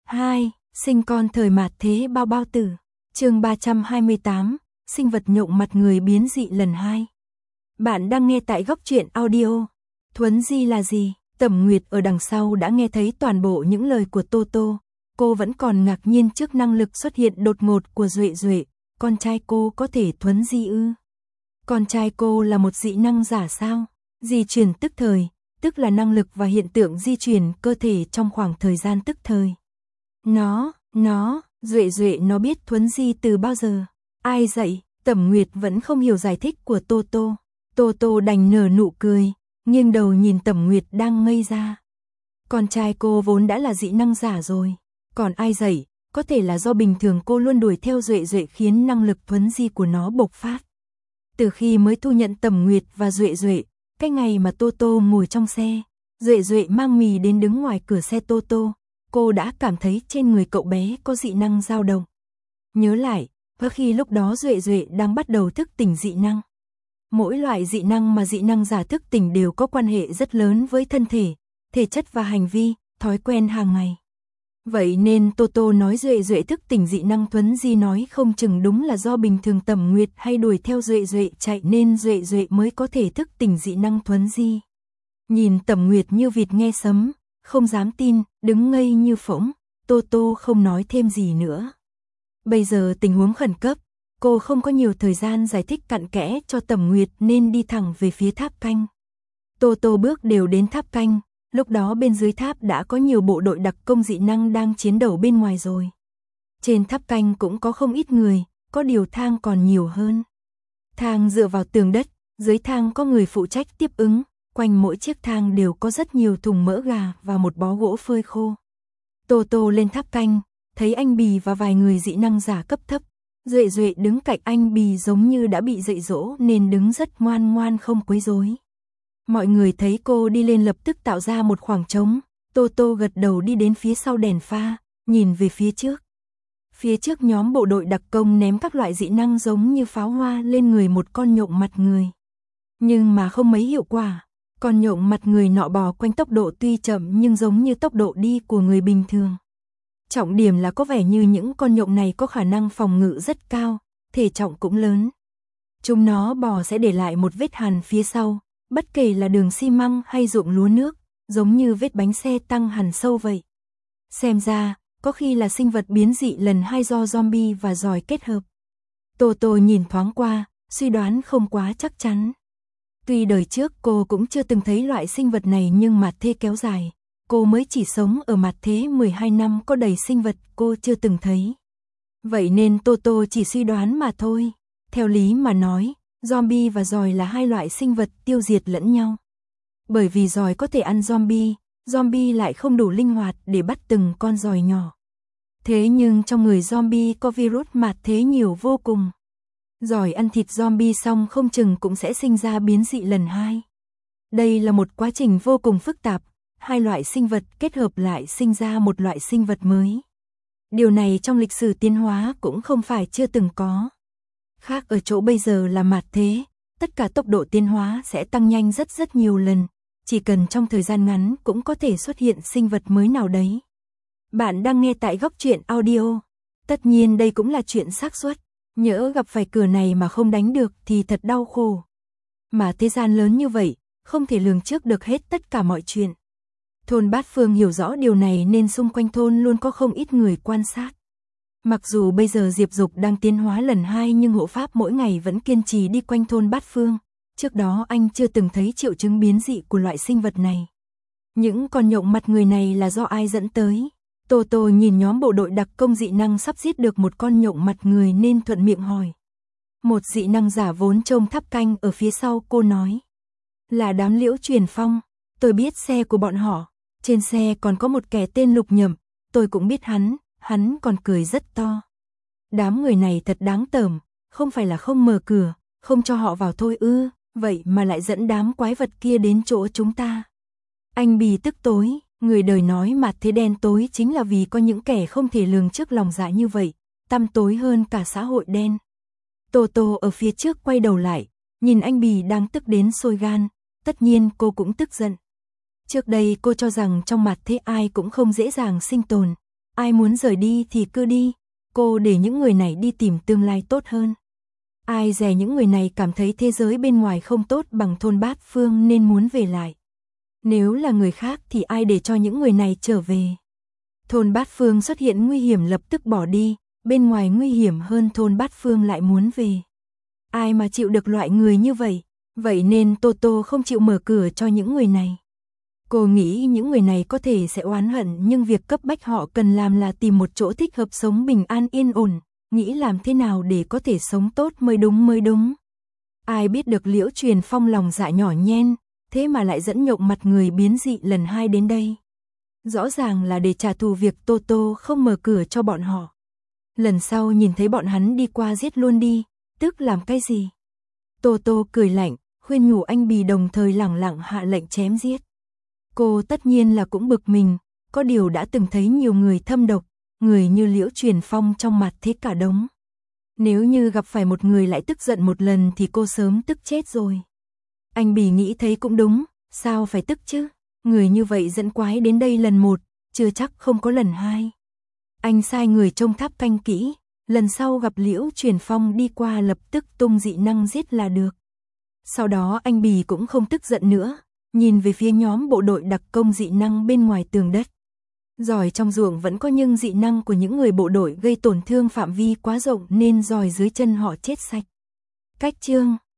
2. Sinh con thời mạt thế bao bao tử. Chương 328, sinh vật nhộng mặt người biến dị lần 2. Bạn đang nghe tại Góc Truyện Audio. Thuấn di là gì? Tẩm Nguyệt ở đằng sau đã nghe thấy toàn bộ những lời của Toto. Cô vẫn còn ngạc nhiên trước năng lực xuất hiện đột ngột của Duệ Duệ. Con trai cô có thể thuấn di ư? Con trai cô là một dị năng giả sao? Di chuyển tức thời, tức là năng lực và hiện tượng di chuyển cơ thể trong khoảng thời gian tức thời. Duệ Duệ nó biết thuấn di từ bao giờ? Ai dạy? Tẩm Nguyệt vẫn không hiểu giải thích của Toto. Toto đành nở nụ cười, nghiêng đầu nhìn Tẩm Nguyệt đang ngây ra. Con trai cô vốn đã là dị năng giả rồi, còn ai dạy? Có thể là do bình thường cô luôn đuổi theo Duệ Duệ khiến năng lực thuấn di của nó bộc phát. Từ khi mới thu nhận Tẩm Nguyệt và Duệ Duệ, cái ngày mà Toto ngồi trong xe, Duệ Duệ mang mì đến đứng ngoài cửa xe Toto, cô đã cảm thấy trên người cậu bé có dị năng dao động. Nhớ lại, có khi lúc đó Duệ Duệ đang bắt đầu thức tỉnh dị năng. Mỗi loại dị năng mà dị năng giả thức tỉnh đều có quan hệ rất lớn với thân thể, thể chất và hành vi, thói quen hàng ngày. Vậy nên Toto nói Duệ Duệ thức tỉnh dị năng thuấn di nói không chừng đúng là do bình thường Tẩm Nguyệt hay đuổi theo Duệ Duệ chạy nên Duệ Duệ mới có thể thức tỉnh dị năng thuấn di. Nhìn Tẩm Nguyệt như vịt nghe sấm, không dám tin, đứng ngây như phỗng, Toto không nói thêm gì nữa. Bây giờ tình huống khẩn cấp, cô không có nhiều thời gian giải thích cặn kẽ cho Tẩm Nguyệt nên đi thẳng về phía tháp canh. Toto bước đều đến tháp canh. Lúc đó bên dưới tháp đã có nhiều bộ đội đặc công dị năng đang chiến đấu bên ngoài rồi. Trên tháp canh cũng có không ít người, có điều thang còn nhiều hơn. Thang dựa vào tường đất, dưới thang có người phụ trách tiếp ứng, quanh mỗi chiếc thang đều có rất nhiều thùng mỡ gà và một bó gỗ phơi khô. Toto lên tháp canh, thấy anh Bì và vài người dị năng giả cấp thấp. Duệ Duệ đứng cạnh anh Bì giống như đã bị dạy dỗ nên đứng rất ngoan ngoan không quấy rối. Mọi người thấy cô đi lên lập tức tạo ra một khoảng trống, Toto gật đầu đi đến phía sau đèn pha, nhìn về phía trước. Phía trước nhóm bộ đội đặc công ném các loại dị năng giống như pháo hoa lên người một con nhộng mặt người. Nhưng mà không mấy hiệu quả, con nhộng mặt người nọ bò quanh tốc độ tuy chậm nhưng giống như tốc độ đi của người bình thường. Trọng điểm là có vẻ như những con nhộng này có khả năng phòng ngự rất cao, thể trọng cũng lớn. Chúng nó bò sẽ để lại một vết hằn phía sau. Bất kể là đường xi măng hay ruộng lúa nước, giống như vết bánh xe tăng hẳn sâu vậy. Xem ra, có khi là sinh vật biến dị lần 2 do zombie và giòi kết hợp. Toto nhìn thoáng qua, suy đoán không quá chắc chắn. Tuy đời trước cô cũng chưa từng thấy loại sinh vật này nhưng mạt thế kéo dài. Cô mới chỉ sống ở mạt thế 12 năm có đầy sinh vật cô chưa từng thấy. Vậy nên Toto chỉ suy đoán mà thôi. Theo lý mà nói, zombie và giòi là hai loại sinh vật tiêu diệt lẫn nhau. Bởi vì giòi có thể ăn zombie, zombie lại không đủ linh hoạt để bắt từng con giòi nhỏ. Thế nhưng trong người zombie có virus mạt thế nhiều vô cùng. Giòi ăn thịt zombie xong không chừng cũng sẽ sinh ra biến dị lần 2. Đây là một quá trình vô cùng phức tạp, hai loại sinh vật kết hợp lại sinh ra một loại sinh vật mới. Điều này trong lịch sử tiến hóa cũng không phải chưa từng có. Khác ở chỗ bây giờ là mạt thế, tất cả tốc độ tiến hóa sẽ tăng nhanh rất nhiều lần, chỉ cần trong thời gian ngắn cũng có thể xuất hiện sinh vật mới nào đấy. Bạn đang nghe tại Góc Truyện Audio. Tất nhiên đây cũng là chuyện xác suất, nhỡ gặp phải cửa này mà không đánh được thì thật đau khổ. Mà thế gian lớn như vậy, không thể lường trước được hết tất cả mọi chuyện. Thôn Bát Phương hiểu rõ điều này nên xung quanh thôn luôn có không ít người quan sát. Mặc dù bây giờ Diệp Dục đang tiến hóa lần 2 nhưng hộ pháp mỗi ngày vẫn kiên trì đi quanh thôn Bát Phương. Trước đó anh chưa từng thấy triệu chứng biến dị của loại sinh vật này. Những con nhộng mặt người này là do ai dẫn tới? Toto nhìn nhóm bộ đội đặc công dị năng sắp giết được một con nhộng mặt người nên thuận miệng hỏi. Một dị năng giả vốn trông tháp canh ở phía sau cô nói. Là đám Liễu Truyền Phong, tôi biết xe của bọn họ. Trên xe còn có một kẻ tên Lục Nhậm, tôi cũng biết hắn còn cười rất to. Đám người này thật đáng tởm, không phải là không mở cửa, không cho họ vào thôi ư, vậy mà lại dẫn đám quái vật kia đến chỗ chúng ta. Anh Bì tức tối, người đời nói mạt thế đen tối chính là vì có những kẻ không thể lường trước lòng dạ như vậy, tăm tối hơn cả xã hội đen. Toto ở phía trước quay đầu lại, nhìn anh Bì đang tức đến sôi gan, tất nhiên cô cũng tức giận. Trước đây cô cho rằng trong mạt thế ai cũng không dễ dàng sinh tồn. ai muốn rời đi thì cứ đi, cô để những người này đi tìm tương lai tốt hơn. Ai dè những người này cảm thấy thế giới bên ngoài không tốt bằng thôn Bát Phương nên muốn về lại. Nếu là người khác thì ai để cho những người này trở về. Thôn Bát Phương xuất hiện nguy hiểm lập tức bỏ đi, bên ngoài nguy hiểm hơn thôn Bát Phương lại muốn về. Ai mà chịu được loại người như vậy, vậy nên Toto không chịu mở cửa cho những người này. Cô nghĩ những người này có thể sẽ oán hận nhưng việc cấp bách họ cần làm là tìm một chỗ thích hợp sống bình an yên ổn, nghĩ làm thế nào để có thể sống tốt mới đúng. Ai biết được Liễu Truyền Phong lòng dạ nhỏ nhen, thế mà lại dẫn nhộng mặt người biến dị lần 2 đến đây. Rõ ràng là để trả thù việc Toto không mở cửa cho bọn họ. Lần sau nhìn thấy bọn hắn đi qua giết luôn đi, tức làm cái gì? Toto cười lạnh, khuyên nhủ anh Bì đồng thời lẳng lặng hạ lệnh chém giết. Cô tất nhiên là cũng bực mình, có điều đã từng thấy nhiều người thâm độc, người như Liễu Truyền Phong trong mặt thế cả đống. Nếu như gặp phải một người lại tức giận một lần thì cô sớm tức chết rồi. Anh Bì nghĩ thấy cũng đúng, sao phải tức chứ? Người như vậy dẫn quái đến đây lần 1, chưa chắc không có lần 2. Anh sai người trông tháp canh kỹ, lần sau gặp Liễu Truyền Phong đi qua lập tức tung dị năng giết là được. Sau đó anh Bì cũng không tức giận nữa, nhìn về phía nhóm bộ đội đặc công dị năng bên ngoài tường đất. Giỏi trong ruộng vẫn có nhưng dị năng của những người bộ đội gây tổn thương phạm vi quá rộng nên giỏi dưới chân họ chết sạch. Cách chương